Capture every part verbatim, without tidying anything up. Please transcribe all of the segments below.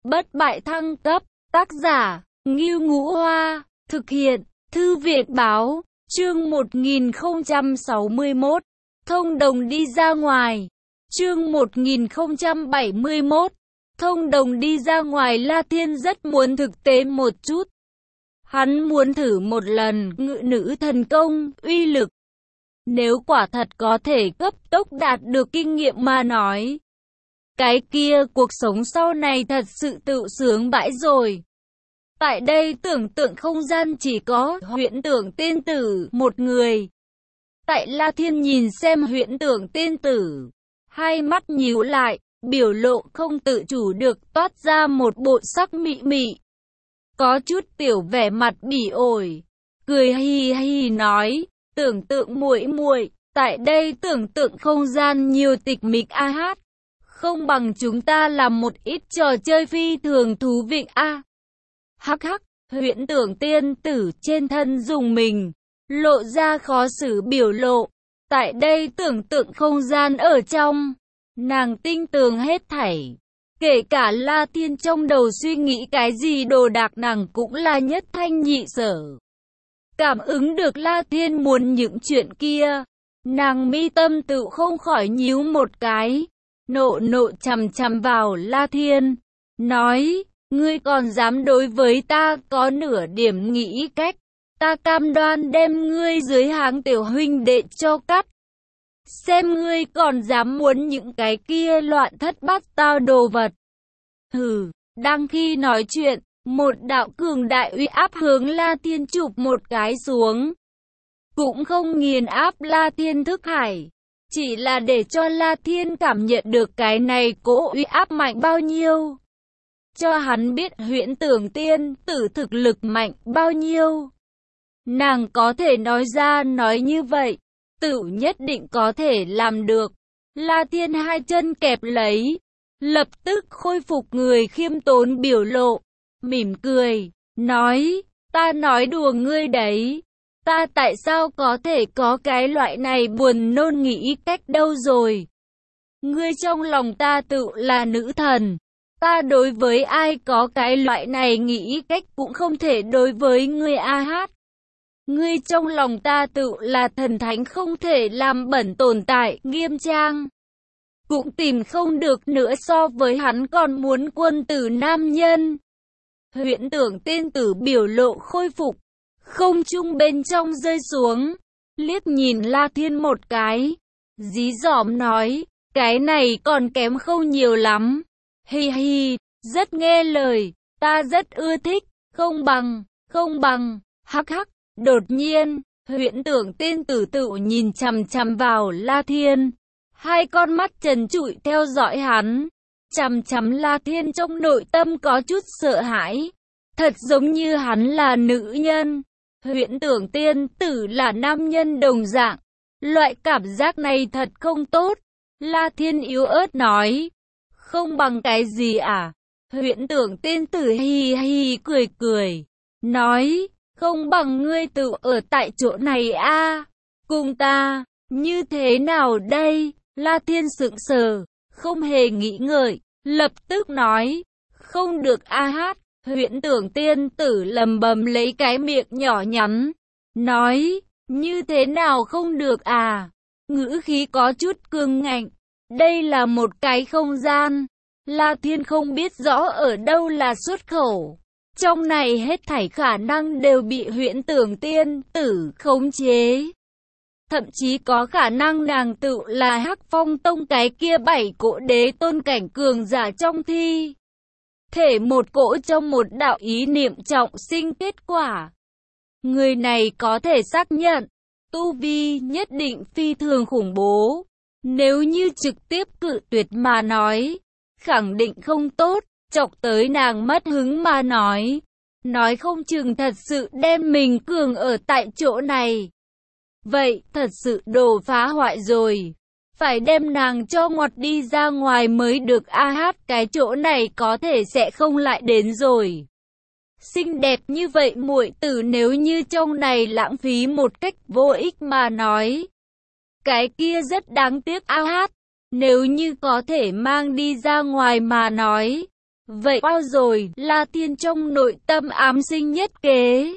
bất bại thăng cấp, tác giả, Ngưu Ngũ Hoa, thực hiện, Thư viện báo, chương một nghìn không trăm sáu mươi mốt, thông đồng đi ra ngoài, chương một nghìn không trăm bảy mươi mốt, thông đồng đi ra ngoài. La Thiên rất muốn thực tế một chút. Hắn muốn thử một lần ngự nữ thần công, uy lực. Nếu quả thật có thể cấp tốc đạt được kinh nghiệm mà nói, cái kia cuộc sống sau này thật sự tự sướng bãi rồi. Tại đây tưởng tượng không gian chỉ có Huyễn Tưởng Tiên Tử một người. Tại La Thiên nhìn xem Huyễn Tưởng Tiên Tử, hai mắt nhíu lại, biểu lộ không tự chủ được toát ra một bộ sắc mị mị. Có chút tiểu vẻ mặt bỉ ổi, cười hi hi nói, tưởng tượng muội muội, tại đây tưởng tượng không gian nhiều tịch mịch a hát. Không bằng chúng ta làm một ít trò chơi phi thường thú vị a. Hắc hắc, Huyễn Tưởng Tiên Tử trên thân dùng mình, lộ ra khó xử biểu lộ. Tại đây tưởng tượng không gian ở trong, nàng tinh tường hết thảy. Kể cả La Thiên trong đầu suy nghĩ cái gì đồ đạc nàng cũng là nhất thanh nhị sở. Cảm ứng được La Thiên muốn những chuyện kia, nàng mi tâm tự không khỏi nhíu một cái, nộ nộ chằm chằm vào La Thiên, nói, ngươi còn dám đối với ta có nửa điểm nghĩ cách, ta cam đoan đem ngươi dưới háng tiểu huynh đệ cho cắt. Xem ngươi còn dám muốn những cái kia loạn thất bát tao đồ vật. Hừ, đang khi nói chuyện, một đạo cường đại uy áp hướng La Thiên chụp một cái xuống. Cũng không nghiền áp La Thiên thức hải, chỉ là để cho La Thiên cảm nhận được cái này cỗ uy áp mạnh bao nhiêu. Cho hắn biết Huyễn Tưởng Tiên Tử thực lực mạnh bao nhiêu. Nàng có thể nói ra nói như vậy, tự nhất định có thể làm được. La Thiên hai chân kẹp lấy, lập tức khôi phục người khiêm tốn biểu lộ, mỉm cười, nói, ta nói đùa ngươi đấy, ta tại sao có thể có cái loại này buồn nôn nghĩ cách đâu rồi. Ngươi trong lòng ta tự là nữ thần, ta đối với ai có cái loại này nghĩ cách cũng không thể đối với ngươi a hát. Ngươi trong lòng ta tự là thần thánh không thể làm bẩn tồn tại, nghiêm trang. Cũng tìm không được nữa so với hắn còn muốn quân tử nam nhân. Huyễn Tưởng Tiên Tử biểu lộ khôi phục, không trung bên trong rơi xuống, liếc nhìn La Thiên một cái, dí dỏm nói, cái này còn kém không nhiều lắm. Hi hi, rất nghe lời, ta rất ưa thích, không bằng, không bằng, hắc hắc. Đột nhiên, Huyễn Tưởng Tiên Tử tự nhìn chằm chằm vào La Thiên, hai con mắt trần trụi theo dõi hắn, chằm chằm La Thiên trong nội tâm có chút sợ hãi, thật giống như hắn là nữ nhân, Huyễn Tưởng Tiên Tử là nam nhân đồng dạng, loại cảm giác này thật không tốt. La Thiên yếu ớt nói, không bằng cái gì à? Huyễn Tưởng Tiên Tử hi hi cười cười, nói, không bằng ngươi tự ở tại chỗ này a, à? Cùng ta, như thế nào đây? La Thiên sững sờ, không hề nghĩ ngợi, lập tức nói, không được a hát. Huyễn Tưởng Tiên Tử lầm bầm lấy cái miệng nhỏ nhắn, nói, như thế nào không được à? Ngữ khí có chút cương ngạnh, đây là một cái không gian, La Thiên không biết rõ ở đâu là xuất khẩu. Trong này hết thảy khả năng đều bị Huyễn Tưởng Tiên Tử khống chế. Thậm chí có khả năng nàng tự là Hắc Phong Tông cái kia bảy cỗ đế tôn cảnh cường giả trong thi thể một cỗ trong một đạo ý niệm trọng sinh kết quả. Người này có thể xác nhận, tu vi nhất định phi thường khủng bố. Nếu như trực tiếp cự tuyệt mà nói, khẳng định không tốt. Chọc tới nàng mất hứng mà nói, nói không chừng thật sự đem mình cường ở tại chỗ này. Vậy thật sự đồ phá hoại rồi, phải đem nàng cho ngoặt đi ra ngoài mới được a hát. Cái chỗ này có thể sẽ không lại đến rồi. Xinh đẹp như vậy muội tử nếu như trong này lãng phí một cách vô ích mà nói, cái kia rất đáng tiếc a hát. Nếu như có thể mang đi ra ngoài mà nói, Vậy bao rồi, La Thiên trong nội tâm ám sinh nhất kế.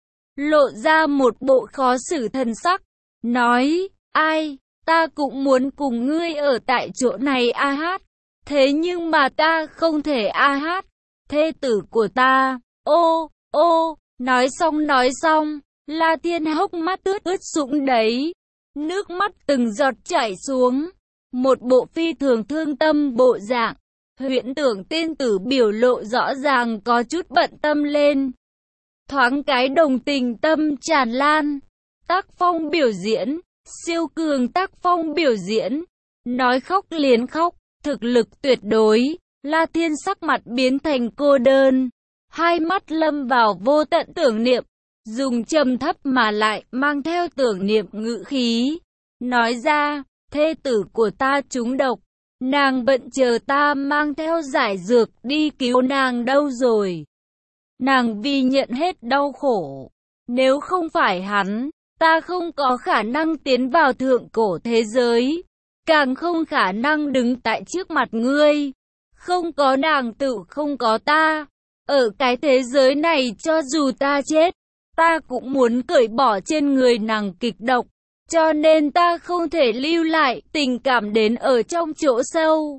Lộ ra một bộ khó xử thần sắc, nói, ai, ta cũng muốn cùng ngươi ở tại chỗ này a hát. Thế nhưng mà ta không thể a hát, thê tử của ta, ô, ô, nói xong nói xong, La Thiên hốc mắt ướt ướt sũng đấy, nước mắt từng giọt chảy xuống, một bộ phi thường thương tâm bộ dạng. Huyễn Tưởng tiên tử biểu lộ rõ ràng có chút bận tâm lên. Thoáng cái đồng tình tâm tràn lan. Tác phong biểu diễn, siêu cường tác phong biểu diễn. Nói khóc liền khóc, thực lực tuyệt đối. La Thiên sắc mặt biến thành cô đơn. Hai mắt lâm vào vô tận tưởng niệm. Dùng trầm thấp mà lại mang theo tưởng niệm ngữ khí. Nói ra, thê tử của ta trúng độc. Nàng bận chờ ta mang theo giải dược đi cứu nàng đâu rồi. Nàng vì nhận hết đau khổ. Nếu không phải hắn, ta không có khả năng tiến vào thượng cổ thế giới. Càng không khả năng đứng tại trước mặt ngươi. Không có nàng tự không có ta. Ở cái thế giới này cho dù ta chết, ta cũng muốn cởi bỏ trên người nàng kịch độc. Cho nên ta không thể lưu lại tình cảm đến ở trong chỗ sâu.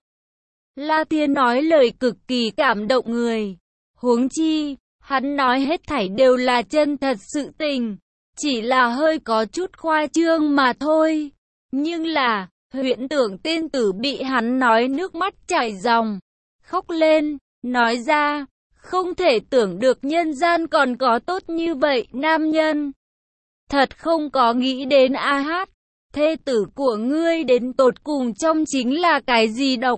La Thiên nói lời cực kỳ cảm động người. Huống chi, hắn nói hết thảy đều là chân thật sự tình. Chỉ là hơi có chút khoa trương mà thôi. Nhưng là, Huyễn Tưởng tiên tử bị hắn nói nước mắt chảy ròng. Khóc lên, nói ra, không thể tưởng được nhân gian còn có tốt như vậy nam nhân. Thật không có nghĩ đến a hát, thê tử của ngươi đến tột cùng trong chính là cái gì độc?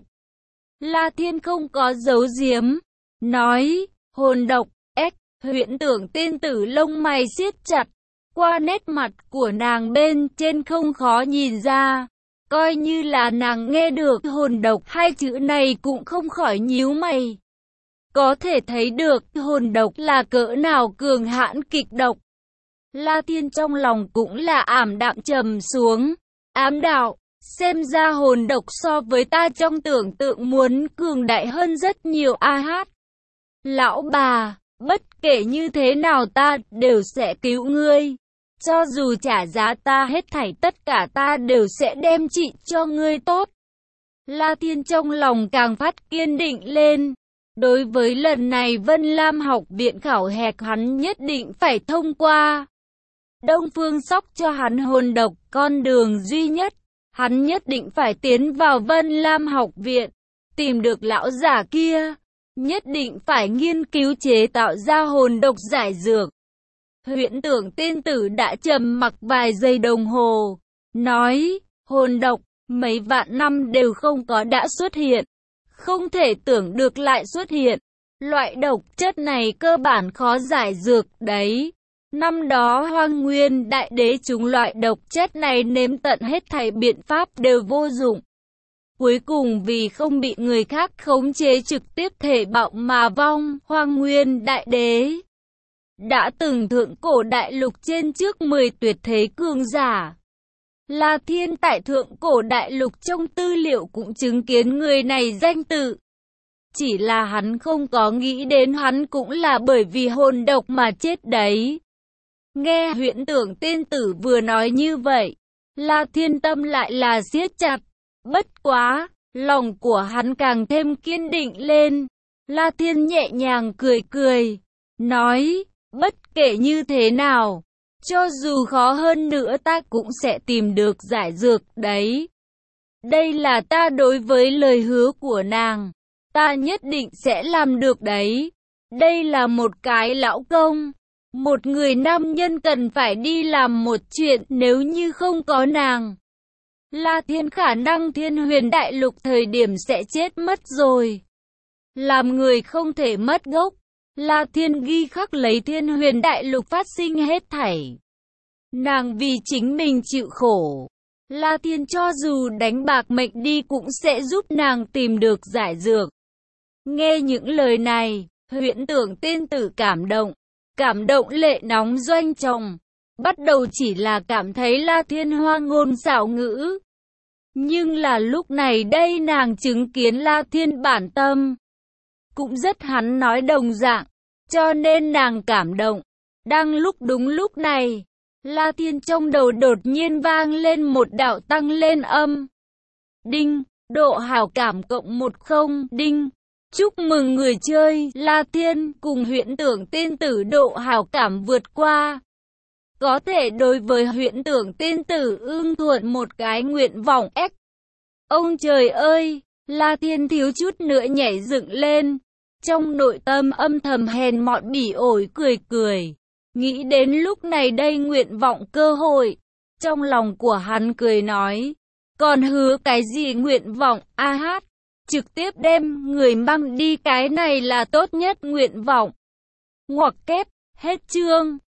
La Thiên không có giấu giếm, nói, hồn độc, ếch, Huyễn Tưởng tiên tử lông mày siết chặt, qua nét mặt của nàng bên trên không khó nhìn ra, coi như là nàng nghe được hồn độc hai chữ này cũng không khỏi nhíu mày. Có thể thấy được hồn độc là cỡ nào cường hãn kịch độc. La Thiên trong lòng cũng là ảm đạm trầm xuống, ám đạo, xem ra hồn độc so với ta trong tưởng tượng muốn cường đại hơn rất nhiều a hát. Lão bà, bất kể như thế nào ta đều sẽ cứu ngươi, cho dù trả giá ta hết thảy tất cả ta đều sẽ đem trị cho ngươi tốt. La Thiên trong lòng càng phát kiên định lên, đối với lần này Vân Lam học viện khảo hạch hắn nhất định phải thông qua. Đông Phương sóc cho hắn hồn độc, con đường duy nhất, hắn nhất định phải tiến vào Vân Lam học viện, tìm được lão giả kia, nhất định phải nghiên cứu chế tạo ra hồn độc giải dược. Huyễn Tưởng tiên tử đã trầm mặc vài giây đồng hồ, nói, hồn độc, mấy vạn năm đều không có đã xuất hiện, không thể tưởng được lại xuất hiện, loại độc chất này cơ bản khó giải dược đấy. Năm đó Hoang Nguyên Đại Đế chúng loại độc chất này nếm tận hết thảy biện pháp đều vô dụng. Cuối cùng vì không bị người khác khống chế trực tiếp thể bạo mà vong, Hoang Nguyên Đại Đế đã từng thượng cổ đại lục trên trước mười tuyệt thế cường giả. La Thiên tại thượng cổ đại lục trong tư liệu cũng chứng kiến người này danh tự. Chỉ là hắn không có nghĩ đến hắn cũng là bởi vì hồn độc mà chết đấy. Nghe Huyễn Tưởng tiên tử vừa nói như vậy, La Thiên tâm lại là siết chặt. Bất quá, lòng của hắn càng thêm kiên định lên. La Thiên nhẹ nhàng cười cười, nói, bất kể như thế nào, cho dù khó hơn nữa ta cũng sẽ tìm được giải dược đấy. Đây là ta đối với lời hứa của nàng, ta nhất định sẽ làm được đấy. Đây là một cái lão công. Một người nam nhân cần phải đi làm một chuyện, nếu như không có nàng, La Thiên khả năng Thiên Huyền Đại Lục thời điểm sẽ chết mất rồi. Làm người không thể mất gốc, La Thiên ghi khắc lấy Thiên Huyền Đại Lục phát sinh hết thảy. Nàng vì chính mình chịu khổ, La Thiên cho dù đánh bạc mệnh đi cũng sẽ giúp nàng tìm được giải dược. Nghe những lời này, Huyễn Tưởng tiên tử cảm động. Cảm động lệ nóng doanh chồng, bắt đầu chỉ là cảm thấy La Thiên hoa ngôn xảo ngữ. Nhưng là lúc này đây nàng chứng kiến La Thiên bản tâm. cũng rất hắn nói đồng dạng, cho nên nàng cảm động. Đang lúc đúng lúc này, La Thiên trong đầu đột nhiên vang lên một đạo tăng lên âm. Đinh, độ hảo cảm cộng một không, đinh. Chúc mừng người chơi, La Thiên cùng huyễn tưởng tiên tử độ hảo cảm vượt qua. Có thể đối với huyễn tưởng tiên tử ưng thuận một cái nguyện vọng X. Ông trời ơi, La Thiên thiếu chút nữa nhảy dựng lên. Trong nội tâm âm thầm hèn mọn bỉ ổi cười cười. Nghĩ đến lúc này đây nguyện vọng cơ hội. Trong lòng của hắn cười nói. Còn hứa cái gì nguyện vọng, a hát. Trực tiếp đem người mang đi cái này là tốt nhất nguyện vọng. Ngoặc kép, hết chương.